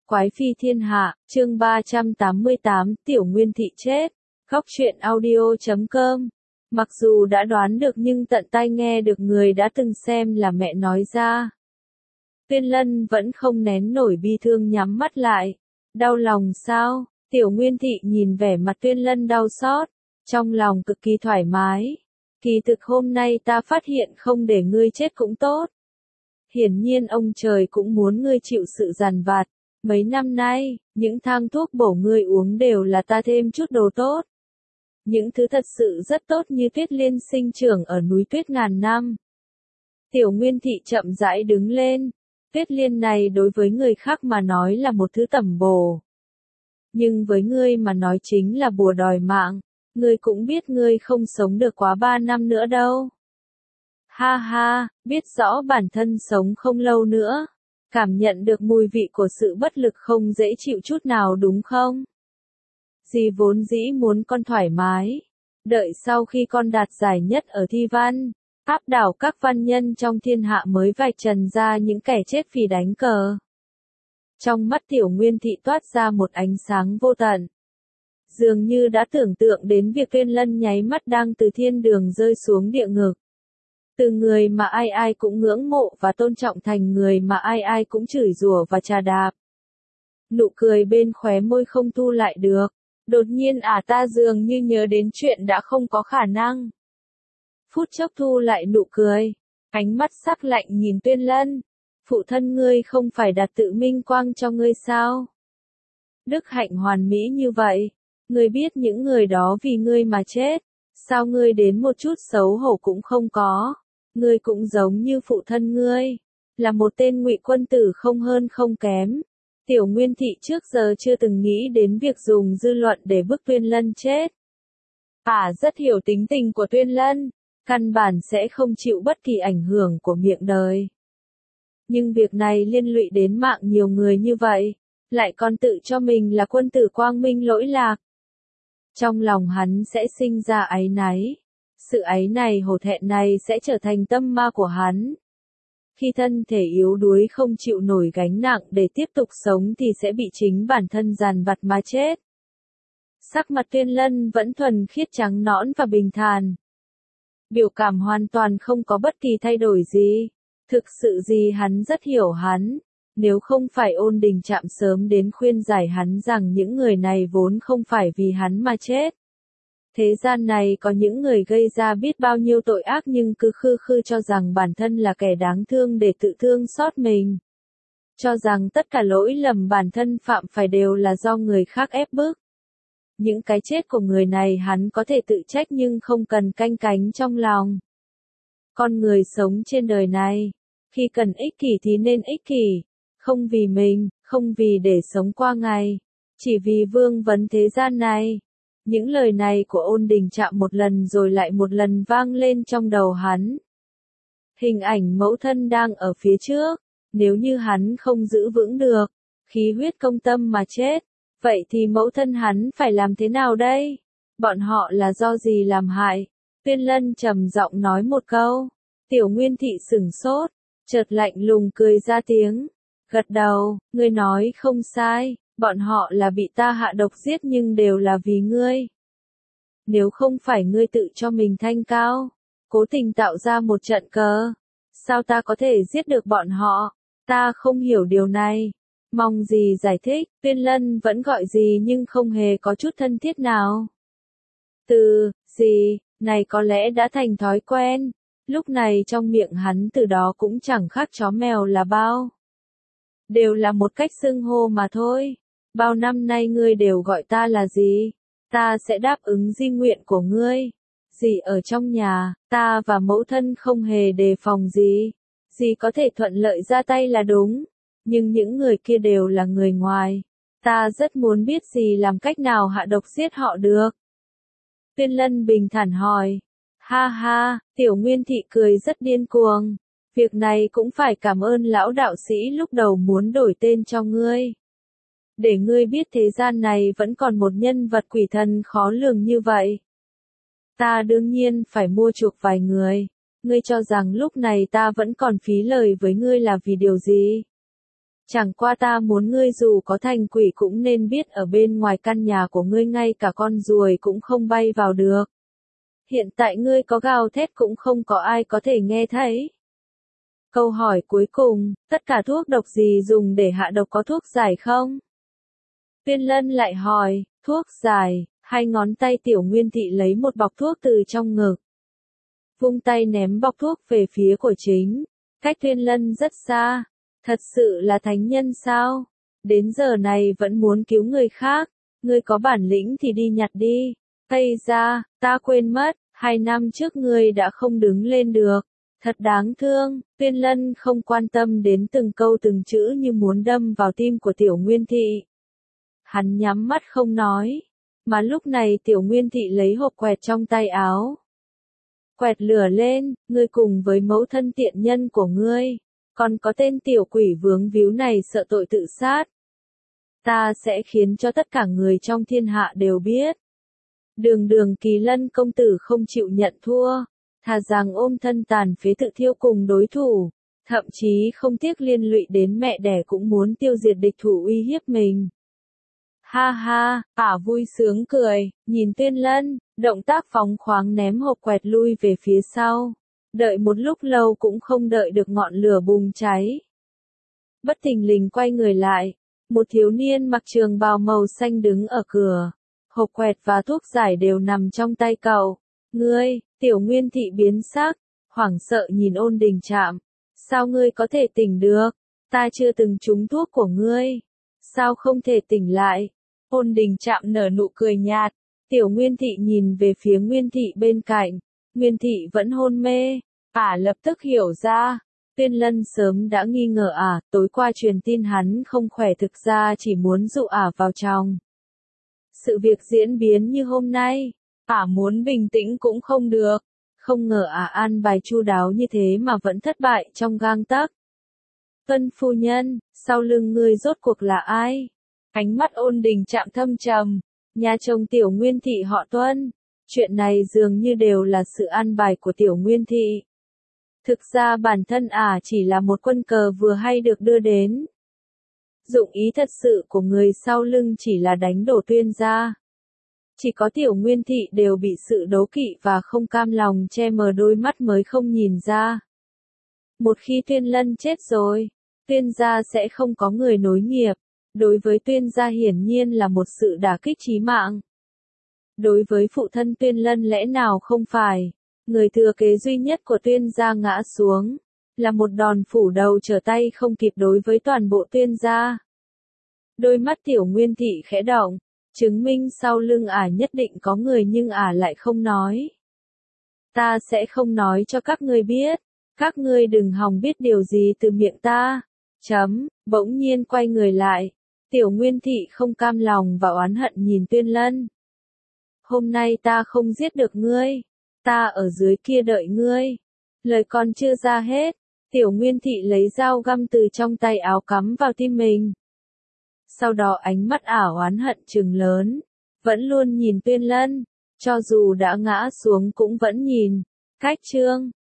Quái phi thiên hạ, chương 388, Tiểu Nguyên Thị chết. Góc truyện audio.com. Mặc dù đã đoán được nhưng tận tai nghe được người đã từng xem là mẹ nói ra. Tuyên Lân vẫn không nén nổi bi thương nhắm mắt lại. Đau lòng sao? Tiểu Nguyên Thị nhìn vẻ mặt Tuyên Lân đau xót, trong lòng cực kỳ thoải mái. Kỳ thực hôm nay ta phát hiện không để ngươi chết cũng tốt. Hiển nhiên ông trời cũng muốn ngươi chịu sự giàn vặt. Mấy năm nay, những thang thuốc bổ ngươi uống đều là ta thêm chút đồ tốt. Những thứ thật sự rất tốt như tuyết liên sinh trưởng ở núi tuyết ngàn năm. Tiểu Nguyên Thị chậm rãi đứng lên. Tuyết liên này đối với người khác mà nói là một thứ tẩm bổ. Nhưng với ngươi mà nói chính là bùa đòi mạng. Ngươi cũng biết ngươi không sống được quá 3 năm nữa đâu. Ha ha, biết rõ bản thân sống không lâu nữa. Cảm nhận được mùi vị của sự bất lực không dễ chịu chút nào đúng không? Dì vốn dĩ muốn con thoải mái. Đợi sau khi con đạt giải nhất ở thi văn, áp đảo các văn nhân trong thiên hạ mới vạch trần ra những kẻ chết vì đánh cờ. Trong mắt Tiểu Nguyên Thị toát ra một ánh sáng vô tận. Dường như đã tưởng tượng đến việc Tuyên Lân nháy mắt đang từ thiên đường rơi xuống địa ngục. Từ người mà ai ai cũng ngưỡng mộ và tôn trọng thành người mà ai ai cũng chửi rủa và trà đạp. Nụ cười bên khóe môi không thu lại được. Đột nhiên ta dường như nhớ đến chuyện đã không có khả năng. Phút chốc thu lại nụ cười. Ánh mắt sắc lạnh nhìn Tuyên Lân. Phụ thân ngươi không phải đặt tự minh quang cho ngươi sao? Đức hạnh hoàn mỹ như vậy. Ngươi biết những người đó vì ngươi mà chết. Sao ngươi đến một chút xấu hổ cũng không có? Ngươi cũng giống như phụ thân ngươi. Là một tên ngụy quân tử không hơn không kém. Tiểu Nguyên Thị trước giờ chưa từng nghĩ đến việc dùng dư luận để bức Tuyên Lân chết. Rất hiểu tính tình của Tuyên Lân. Căn bản sẽ không chịu bất kỳ ảnh hưởng của miệng đời. Nhưng việc này liên lụy đến mạng nhiều người như vậy. Lại còn tự cho mình là quân tử quang minh lỗi lạc. Trong lòng hắn sẽ sinh ra áy náy. Sự áy này hổ thẹn này sẽ trở thành tâm ma của hắn. Khi thân thể yếu đuối không chịu nổi gánh nặng để tiếp tục sống thì sẽ bị chính bản thân giàn vặt mà chết. Sắc mặt Tuyên Lân vẫn thuần khiết trắng nõn và bình thản. Biểu cảm hoàn toàn không có bất kỳ thay đổi gì. Thực sự gì hắn rất hiểu hắn. Nếu không phải Ôn Đình Trạm sớm đến khuyên giải hắn rằng những người này vốn không phải vì hắn mà chết. Thế gian này có những người gây ra biết bao nhiêu tội ác nhưng cứ khư khư cho rằng bản thân là kẻ đáng thương để tự thương xót mình. Cho rằng tất cả lỗi lầm bản thân phạm phải đều là do người khác ép bức. Những cái chết của người này hắn có thể tự trách nhưng không cần canh cánh trong lòng. Con người sống trên đời này, khi cần ích kỷ thì nên ích kỷ, không vì mình, không vì để sống qua ngày, chỉ vì vương vấn thế gian này. Những lời này của Ôn Đình Trạm một lần rồi lại một lần vang lên trong đầu hắn. Hình ảnh mẫu thân đang ở phía trước, nếu như hắn không giữ vững được, khí huyết công tâm mà chết, vậy thì mẫu thân hắn phải làm thế nào đây? Bọn họ là do gì làm hại? Tuyên Lân trầm giọng nói một câu. Tiểu Nguyên Thị sửng sốt, chợt lạnh lùng cười ra tiếng. Gật đầu, ngươi nói không sai. Bọn họ là bị ta hạ độc giết nhưng đều là vì ngươi. Nếu không phải ngươi tự cho mình thanh cao, cố tình tạo ra một trận cờ, sao ta có thể giết được bọn họ? Ta không hiểu điều này. Mong gì giải thích, Tuyên Lân vẫn gọi gì nhưng không hề có chút thân thiết nào. Từ, gì, này có lẽ đã thành thói quen. Lúc này trong miệng hắn từ đó cũng chẳng khác chó mèo là bao. Đều là một cách xưng hô mà thôi. Bao năm nay ngươi đều gọi ta là gì? Ta sẽ đáp ứng di nguyện của ngươi. Dì ở trong nhà, ta và mẫu thân không hề đề phòng gì. Dì có thể thuận lợi ra tay là đúng. Nhưng những người kia đều là người ngoài. Ta rất muốn biết dì làm cách nào hạ độc giết họ được. Tuyên Lân bình thản hỏi. Ha ha, Tiểu Nguyên Thị cười rất điên cuồng. Việc này cũng phải cảm ơn lão đạo sĩ lúc đầu muốn đổi tên cho ngươi. Để ngươi biết thế gian này vẫn còn một nhân vật quỷ thần khó lường như vậy. Ta đương nhiên phải mua chuộc vài người. Ngươi cho rằng lúc này ta vẫn còn phí lời với ngươi là vì điều gì? Chẳng qua ta muốn ngươi dù có thành quỷ cũng nên biết ở bên ngoài căn nhà của ngươi ngay cả con ruồi cũng không bay vào được. Hiện tại ngươi có gào thét cũng không có ai có thể nghe thấy. Câu hỏi cuối cùng, tất cả thuốc độc gì dùng để hạ độc có thuốc giải không? Tuyên Lân lại hỏi, thuốc giải, hai ngón tay Tiểu Nguyên Thị lấy một bọc thuốc từ trong ngực. Vung tay ném bọc thuốc về phía của chính, cách Tuyên Lân rất xa. Thật sự là thánh nhân sao? Đến giờ này vẫn muốn cứu người khác, ngươi có bản lĩnh thì đi nhặt đi. Ây da, ta quên mất, 2 năm trước ngươi đã không đứng lên được. Thật đáng thương, Tuyên Lân không quan tâm đến từng câu từng chữ như muốn đâm vào tim của Tiểu Nguyên Thị. Hắn nhắm mắt không nói, mà lúc này Tiểu Nguyên Thị lấy hộp quẹt trong tay áo. Quẹt lửa lên, ngươi cùng với mẫu thân tiện nhân của ngươi, còn có tên tiểu quỷ vướng víu này sợ tội tự sát. Ta sẽ khiến cho tất cả người trong thiên hạ đều biết. Đường Kỳ Lân công tử không chịu nhận thua, thà rằng ôm thân tàn phế tự thiêu cùng đối thủ, thậm chí không tiếc liên lụy đến mẹ đẻ cũng muốn tiêu diệt địch thủ uy hiếp mình. Ha ha, vui sướng cười, nhìn Tuyên Lân, động tác phóng khoáng ném hộp quẹt lui về phía sau. Đợi một lúc lâu cũng không đợi được ngọn lửa bùng cháy. Bất thình lình quay người lại, một thiếu niên mặc trường bào màu xanh đứng ở cửa. Hộp quẹt và thuốc giải đều nằm trong tay cậu. Ngươi, Tiểu Nguyên Thị biến sắc, hoảng sợ nhìn Ôn Đình Trạm. Sao ngươi có thể tỉnh được? Ta chưa từng trúng thuốc của ngươi. Sao không thể tỉnh lại? Ôn Đình Trạm nở nụ cười nhạt. Tiểu Nguyên Thị nhìn về phía Nguyên Thị bên cạnh. Nguyên Thị vẫn hôn mê. Lập tức hiểu ra. Tuyên Lân sớm đã nghi ngờ tối qua truyền tin hắn không khỏe thực ra chỉ muốn dụ vào trong. Sự việc diễn biến như hôm nay, muốn bình tĩnh cũng không được. Không ngờ an bài chu đáo như thế mà vẫn thất bại trong gang tấc. Tuân phu nhân, sau lưng ngươi rốt cuộc là ai? Ánh mắt Ôn Đình Trạm thâm trầm. Nhà chồng Tiểu Nguyên Thị họ Tuân. Chuyện này dường như đều là sự an bài của Tiểu Nguyên Thị. Thực ra bản thân chỉ là một quân cờ vừa hay được đưa đến. Dụng ý thật sự của người sau lưng chỉ là đánh đổ Tuyên gia. Chỉ có Tiểu Nguyên Thị đều bị sự đố kỵ và không cam lòng che mờ đôi mắt mới không nhìn ra. Một khi Tuyên Lân chết rồi, Tuyên gia sẽ không có người nối nghiệp. Đối với Tuyên gia hiển nhiên là một sự đả kích chí mạng. Đối với phụ thân Tuyên Lân lẽ nào không phải, người thừa kế duy nhất của Tuyên gia ngã xuống, là một đòn phủ đầu trở tay không kịp đối với toàn bộ Tuyên gia. Đôi mắt Tiểu Nguyên Thị khẽ động, chứng minh sau lưng nhất định có người nhưng lại không nói. Ta sẽ không nói cho các ngươi biết, các ngươi đừng hòng biết điều gì từ miệng ta. Bỗng nhiên quay người lại, Tiểu Nguyên Thị không cam lòng và oán hận nhìn Tuyên Lân. Hôm nay ta không giết được ngươi, ta ở dưới kia đợi ngươi. Lời còn chưa ra hết, Tiểu Nguyên Thị lấy dao găm từ trong tay áo cắm vào tim mình. Sau đó ánh mắt oán hận trừng lớn, vẫn luôn nhìn Tuyên Lân, cho dù đã ngã xuống cũng vẫn nhìn. Cách chương